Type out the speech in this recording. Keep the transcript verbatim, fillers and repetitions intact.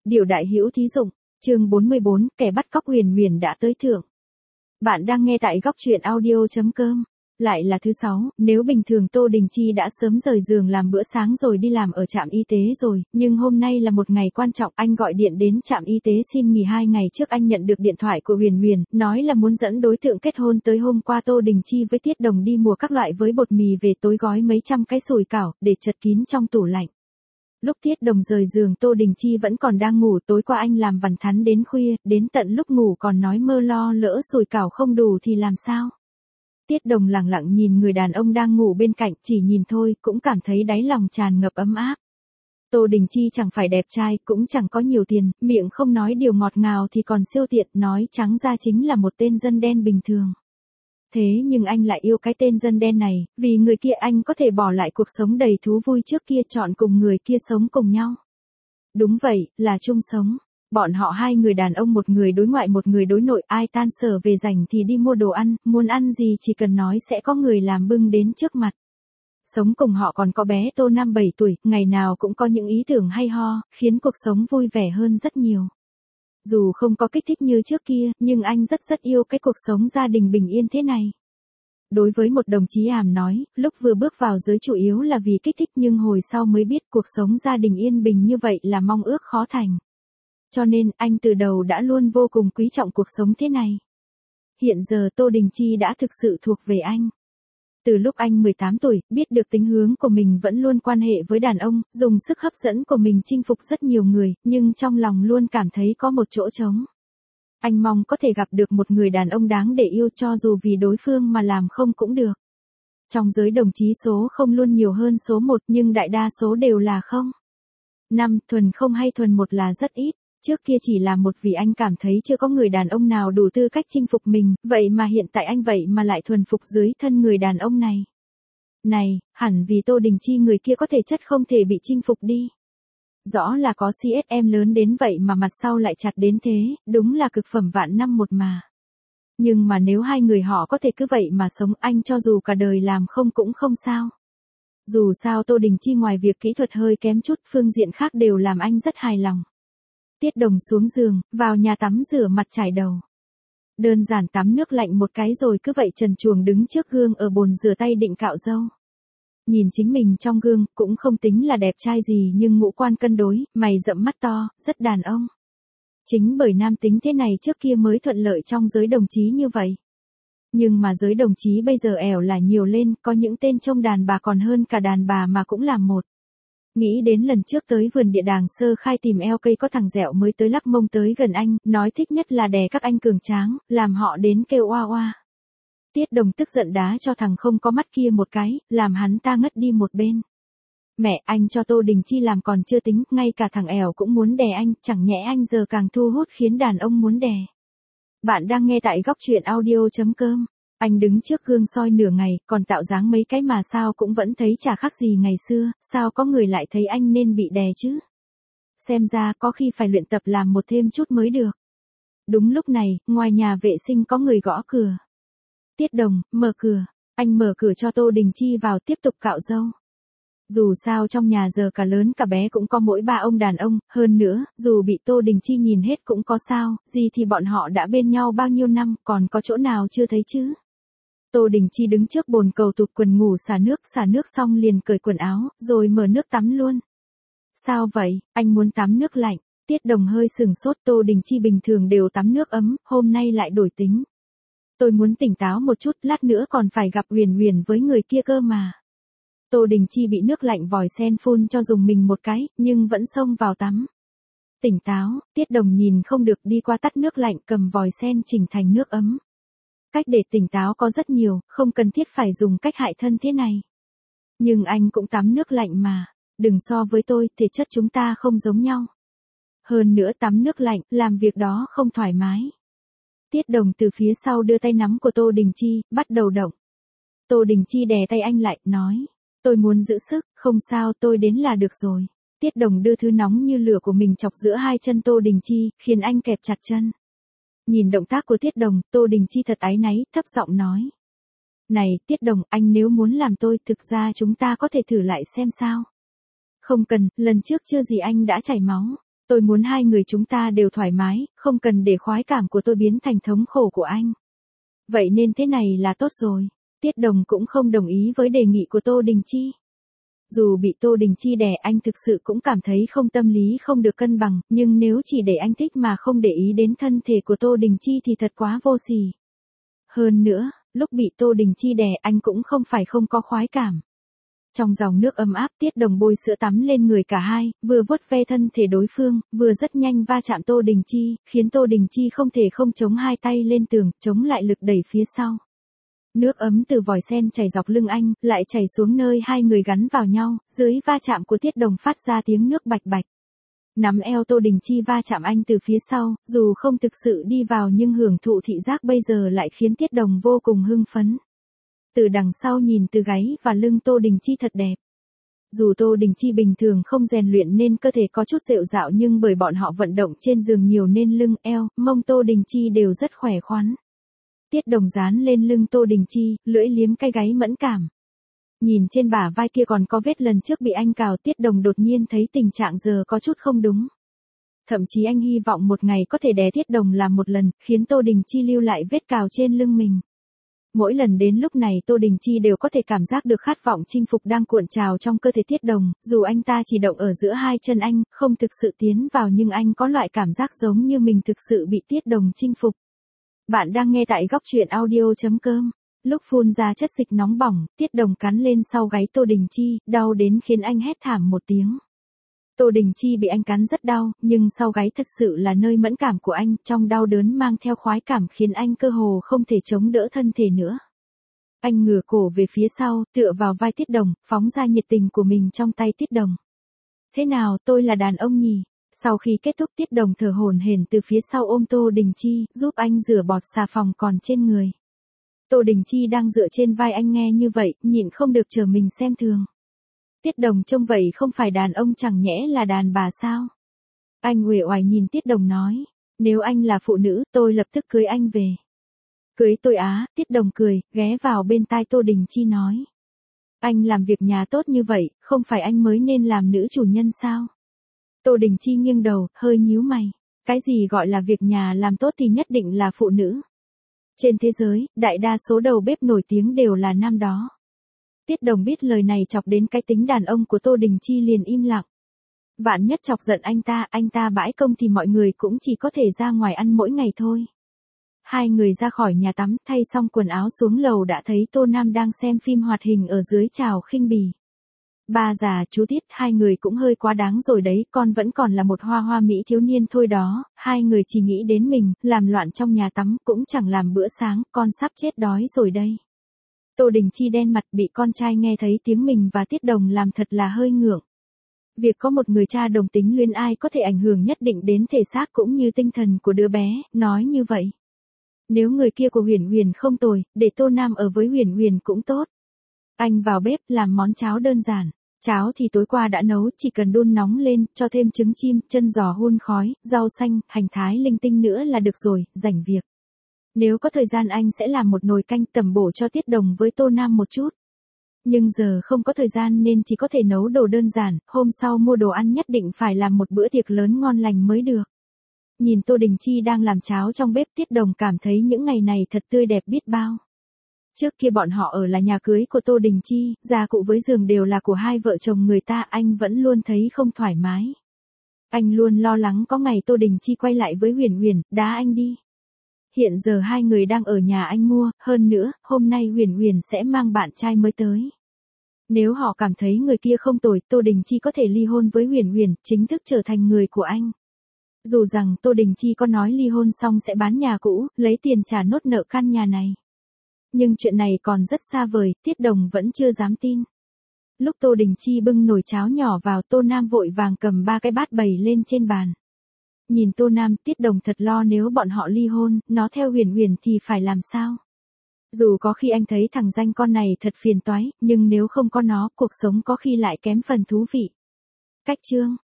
Điều đại hữu thí dụng, chương bốn mươi bốn, kẻ bắt cóc Huyền Huyền đã tới thượng. Bạn đang nghe tại góc truyện audio chấm com. Lại là thứ sáu, nếu bình thường Tô Đình Chi đã sớm rời giường làm bữa sáng rồi đi làm ở trạm y tế rồi, nhưng hôm nay là một ngày quan trọng, anh gọi điện đến trạm y tế xin nghỉ hai ngày trước anh nhận được điện thoại của Huyền Huyền, nói là muốn dẫn đối tượng kết hôn tới hôm qua Tô Đình Chi với Tiết Đồng đi mua các loại với bột mì về tối gói mấy trăm cái sủi cảo, để chật kín trong tủ lạnh. Lúc Tiết Đồng rời giường Tô Đình Chi vẫn còn đang ngủ, tối qua anh làm vằn thắn đến khuya, đến tận lúc ngủ còn nói mơ lo lỡ sủi cảo không đủ thì làm sao. Tiết Đồng lặng lặng nhìn người đàn ông đang ngủ bên cạnh, chỉ nhìn thôi cũng cảm thấy đáy lòng tràn ngập ấm áp. Tô Đình Chi chẳng phải đẹp trai, cũng chẳng có nhiều tiền, miệng không nói điều ngọt ngào thì còn siêu tiện, nói trắng ra chính là một tên dân đen bình thường. Thế nhưng anh lại yêu cái tên dân đen này, vì người kia anh có thể bỏ lại cuộc sống đầy thú vui trước kia, chọn cùng người kia sống cùng nhau. Đúng vậy, là chung sống. Bọn họ hai người đàn ông, một người đối ngoại một người đối nội, ai tan sở về rảnh thì đi mua đồ ăn, muốn ăn gì chỉ cần nói sẽ có người làm bưng đến trước mặt. Sống cùng họ còn có bé Tô năm bảy tuổi, ngày nào cũng có những ý tưởng hay ho, khiến cuộc sống vui vẻ hơn rất nhiều. Dù không có kích thích như trước kia, nhưng anh rất rất yêu cái cuộc sống gia đình bình yên thế này. Đối với một đồng chí hàm nói, lúc vừa bước vào giới chủ yếu là vì kích thích, nhưng hồi sau mới biết cuộc sống gia đình yên bình như vậy là mong ước khó thành. Cho nên, anh từ đầu đã luôn vô cùng quý trọng cuộc sống thế này. Hiện giờ Tô Đình Chi đã thực sự thuộc về anh. Từ lúc anh mười tám tuổi, biết được tính hướng của mình vẫn luôn quan hệ với đàn ông, dùng sức hấp dẫn của mình chinh phục rất nhiều người, nhưng trong lòng luôn cảm thấy có một chỗ trống. Anh mong có thể gặp được một người đàn ông đáng để yêu, cho dù vì đối phương mà làm không cũng được. Trong giới đồng chí số không luôn nhiều hơn số một, nhưng đại đa số đều là không. Năm, thuần không hay thuần một là rất ít. Trước kia chỉ là một vì anh cảm thấy chưa có người đàn ông nào đủ tư cách chinh phục mình, vậy mà hiện tại anh vậy mà lại thuần phục dưới thân người đàn ông này. Này, hẳn vì Tô Đình Chi người kia có thể chất không thể bị chinh phục đi. Rõ là có xê ét em lớn đến vậy mà mặt sau lại chặt đến thế, đúng là cực phẩm vạn năm một mà. Nhưng mà nếu hai người họ có thể cứ vậy mà sống, anh cho dù cả đời làm không cũng không sao. Dù sao Tô Đình Chi ngoài việc kỹ thuật hơi kém chút, phương diện khác đều làm anh rất hài lòng. Tiết Đồng xuống giường, vào nhà tắm rửa mặt chải đầu. Đơn giản tắm nước lạnh một cái rồi cứ vậy trần truồng đứng trước gương ở bồn rửa tay định cạo râu. Nhìn chính mình trong gương, cũng không tính là đẹp trai gì nhưng ngũ quan cân đối, mày rậm mắt to, rất đàn ông. Chính bởi nam tính thế này trước kia mới thuận lợi trong giới đồng chí như vậy. Nhưng mà giới đồng chí bây giờ ẻo là nhiều lên, có những tên trông đàn bà còn hơn cả đàn bà mà cũng làm một. Nghĩ đến lần trước tới vườn địa đàng sơ khai tìm eo cây có thằng dẹo mới tới lắc mông tới gần anh, nói thích nhất là đè các anh cường tráng, làm họ đến kêu oa oa. Tiết Đồng tức giận đá cho thằng không có mắt kia một cái, làm hắn ta ngất đi một bên. Mẹ, anh cho Tô Đình Chi làm còn chưa tính, ngay cả thằng ẻo cũng muốn đè anh, chẳng nhẽ anh giờ càng thu hút khiến đàn ông muốn đè. Bạn đang nghe tại góc truyện audio chấm com. Anh đứng trước gương soi nửa ngày, còn tạo dáng mấy cái mà sao cũng vẫn thấy chả khác gì ngày xưa, sao có người lại thấy anh nên bị đè chứ? Xem ra có khi phải luyện tập làm một thêm chút mới được. Đúng lúc này, ngoài nhà vệ sinh có người gõ cửa. Tiết Đồng, mở cửa. Anh mở cửa cho Tô Đình Chi vào tiếp tục cạo râu. Dù sao trong nhà giờ cả lớn cả bé cũng có mỗi ba ông đàn ông, hơn nữa, dù bị Tô Đình Chi nhìn hết cũng có sao, gì thì bọn họ đã bên nhau bao nhiêu năm, còn có chỗ nào chưa thấy chứ? Tô Đình Chi đứng trước bồn cầu tụt quần ngủ xả nước, xả nước xong liền cởi quần áo, rồi mở nước tắm luôn. Sao vậy, anh muốn tắm nước lạnh? Tiết Đồng hơi sừng sốt, Tô Đình Chi bình thường đều tắm nước ấm, hôm nay lại đổi tính. Tôi muốn tỉnh táo một chút, lát nữa còn phải gặp Huyền Huyền với người kia cơ mà. Tô Đình Chi bị nước lạnh vòi sen phun cho dùng mình một cái, nhưng vẫn xông vào tắm. Tỉnh táo, Tiết Đồng nhìn không được đi qua tắt nước lạnh, cầm vòi sen chỉnh thành nước ấm. Cách để tỉnh táo có rất nhiều, không cần thiết phải dùng cách hại thân thế này. Nhưng anh cũng tắm nước lạnh mà, đừng so với tôi, thể chất chúng ta không giống nhau. Hơn nữa tắm nước lạnh, làm việc đó không thoải mái. Tiết Đồng từ phía sau đưa tay nắm của Tô Đình Chi, bắt đầu động. Tô Đình Chi đè tay anh lại, nói, tôi muốn giữ sức, không sao, tôi đến là được rồi. Tiết Đồng đưa thứ nóng như lửa của mình chọc giữa hai chân Tô Đình Chi, khiến anh kẹp chặt chân. Nhìn động tác của Tiết Đồng, Tô Đình Chi thật áy náy, thấp giọng nói. Này, Tiết Đồng, anh nếu muốn làm tôi, thực ra chúng ta có thể thử lại xem sao. Không cần, lần trước chưa gì anh đã chảy máu. Tôi muốn hai người chúng ta đều thoải mái, không cần để khoái cảm của tôi biến thành thống khổ của anh. Vậy nên thế này là tốt rồi. Tiết Đồng cũng không đồng ý với đề nghị của Tô Đình Chi. Dù bị Tô Đình Chi đè, anh thực sự cũng cảm thấy không, tâm lý không được cân bằng, nhưng nếu chỉ để anh thích mà không để ý đến thân thể của Tô Đình Chi thì thật quá vô sỉ. Hơn nữa, lúc bị Tô Đình Chi đè anh cũng không phải không có khoái cảm. Trong dòng nước ấm áp, Tiết Đồng bôi sữa tắm lên người cả hai, vừa vuốt ve thân thể đối phương, vừa rất nhanh va chạm Tô Đình Chi, khiến Tô Đình Chi không thể không chống hai tay lên tường, chống lại lực đẩy phía sau. Nước ấm từ vòi sen chảy dọc lưng anh, lại chảy xuống nơi hai người gắn vào nhau, dưới va chạm của Tiết Đồng phát ra tiếng nước bạch bạch. Nắm eo Tô Đình Chi va chạm anh từ phía sau, dù không thực sự đi vào nhưng hưởng thụ thị giác bây giờ lại khiến Tiết Đồng vô cùng hưng phấn. Từ đằng sau nhìn từ gáy và lưng Tô Đình Chi thật đẹp. Dù Tô Đình Chi bình thường không rèn luyện nên cơ thể có chút rệu rạo, nhưng bởi bọn họ vận động trên giường nhiều nên lưng, eo, mông Tô Đình Chi đều rất khỏe khoắn. Tiết Đồng dán lên lưng Tô Đình Chi, lưỡi liếm cái gáy mẫn cảm. Nhìn trên bả vai kia còn có vết lần trước bị anh cào, Tiết Đồng đột nhiên thấy tình trạng giờ có chút không đúng. Thậm chí anh hy vọng một ngày có thể đè Tiết Đồng làm một lần, khiến Tô Đình Chi lưu lại vết cào trên lưng mình. Mỗi lần đến lúc này Tô Đình Chi đều có thể cảm giác được khát vọng chinh phục đang cuộn trào trong cơ thể Tiết Đồng, dù anh ta chỉ động ở giữa hai chân anh, không thực sự tiến vào, nhưng anh có loại cảm giác giống như mình thực sự bị Tiết Đồng chinh phục. Bạn đang nghe tại góc truyện audio chấm com. Lúc phun ra chất dịch nóng bỏng, Tiết Đồng cắn lên sau gáy Tô Đình Chi, đau đến khiến anh hét thảm một tiếng. Tô Đình Chi bị anh cắn rất đau, nhưng sau gáy thật sự là nơi mẫn cảm của anh, trong đau đớn mang theo khoái cảm khiến anh cơ hồ không thể chống đỡ thân thể nữa. Anh ngửa cổ về phía sau, tựa vào vai Tiết Đồng, phóng ra nhiệt tình của mình trong tay Tiết Đồng. Thế nào, tôi là đàn ông nhỉ? Sau khi kết thúc, Tiết Đồng thở hổn hển từ phía sau ôm Tô Đình Chi, giúp anh rửa bọt xà phòng còn trên người. Tô Đình Chi đang dựa trên vai anh nghe như vậy, nhịn không được trở mình xem thường. Tiết Đồng trông vậy không phải đàn ông chẳng nhẽ là đàn bà sao? Anh uể oải nhìn Tiết Đồng nói, nếu anh là phụ nữ, tôi lập tức cưới anh về. Cưới tôi á? Tiết Đồng cười, ghé vào bên tai Tô Đình Chi nói. Anh làm việc nhà tốt như vậy, không phải anh mới nên làm nữ chủ nhân sao? Tô Đình Chi nghiêng đầu, hơi nhíu mày. Cái gì gọi là việc nhà làm tốt thì nhất định là phụ nữ? Trên thế giới, đại đa số đầu bếp nổi tiếng đều là nam đó. Tiết Đồng biết lời này chọc đến cái tính đàn ông của Tô Đình Chi liền im lặng. Vạn nhất chọc giận anh ta, anh ta bãi công thì mọi người cũng chỉ có thể ra ngoài ăn mỗi ngày thôi. Hai người ra khỏi nhà tắm, thay xong quần áo xuống lầu đã thấy Tô Nam đang xem phim hoạt hình ở dưới chào khinh bỉ. Ba già chú Tiết, hai người cũng hơi quá đáng rồi đấy, con vẫn còn là một hoa hoa mỹ thiếu niên thôi đó, hai người chỉ nghĩ đến mình, làm loạn trong nhà tắm, cũng chẳng làm bữa sáng, con sắp chết đói rồi đây. Tô Đình Chi đen mặt, bị con trai nghe thấy tiếng mình và Tiết Đồng làm thật là hơi ngượng. Việc có một người cha đồng tính luyến ai có thể ảnh hưởng nhất định đến thể xác cũng như tinh thần của đứa bé, nói như vậy. Nếu người kia của Huyền Huyền không tồi, để Tô Nam ở với Huyền Huyền cũng tốt. Anh vào bếp làm món cháo đơn giản. Cháo thì tối qua đã nấu, chỉ cần đun nóng lên, cho thêm trứng chim, chân giò hun khói, rau xanh, hành thái linh tinh nữa là được rồi, rảnh việc. Nếu có thời gian anh sẽ làm một nồi canh tẩm bổ cho Tiết Đồng với Tô Nam một chút. Nhưng giờ không có thời gian nên chỉ có thể nấu đồ đơn giản, hôm sau mua đồ ăn nhất định phải làm một bữa tiệc lớn ngon lành mới được. Nhìn Tô Đình Chi đang làm cháo trong bếp, Tiết Đồng cảm thấy những ngày này thật tươi đẹp biết bao. Trước kia bọn họ ở là nhà cưới của Tô Đình Chi, gia cụ với giường đều là của hai vợ chồng người ta, anh vẫn luôn thấy không thoải mái. Anh luôn lo lắng có ngày Tô Đình Chi quay lại với Huyền Huyền, đá anh đi. Hiện giờ hai người đang ở nhà anh mua, hơn nữa, hôm nay Huyền Huyền sẽ mang bạn trai mới tới. Nếu họ cảm thấy người kia không tồi, Tô Đình Chi có thể ly hôn với Huyền Huyền, chính thức trở thành người của anh. Dù rằng Tô Đình Chi có nói ly hôn xong sẽ bán nhà cũ, lấy tiền trả nốt nợ căn nhà này. Nhưng chuyện này còn rất xa vời, Tiết Đồng vẫn chưa dám tin. Lúc Tô Đình Chi bưng nồi cháo nhỏ vào, Tô Nam vội vàng cầm ba cái bát bày lên trên bàn. Nhìn Tô Nam, Tiết Đồng thật lo nếu bọn họ ly hôn, nó theo Huyền Huyền thì phải làm sao? Dù có khi anh thấy thằng danh con này thật phiền toái, nhưng nếu không có nó, cuộc sống có khi lại kém phần thú vị. Cách chương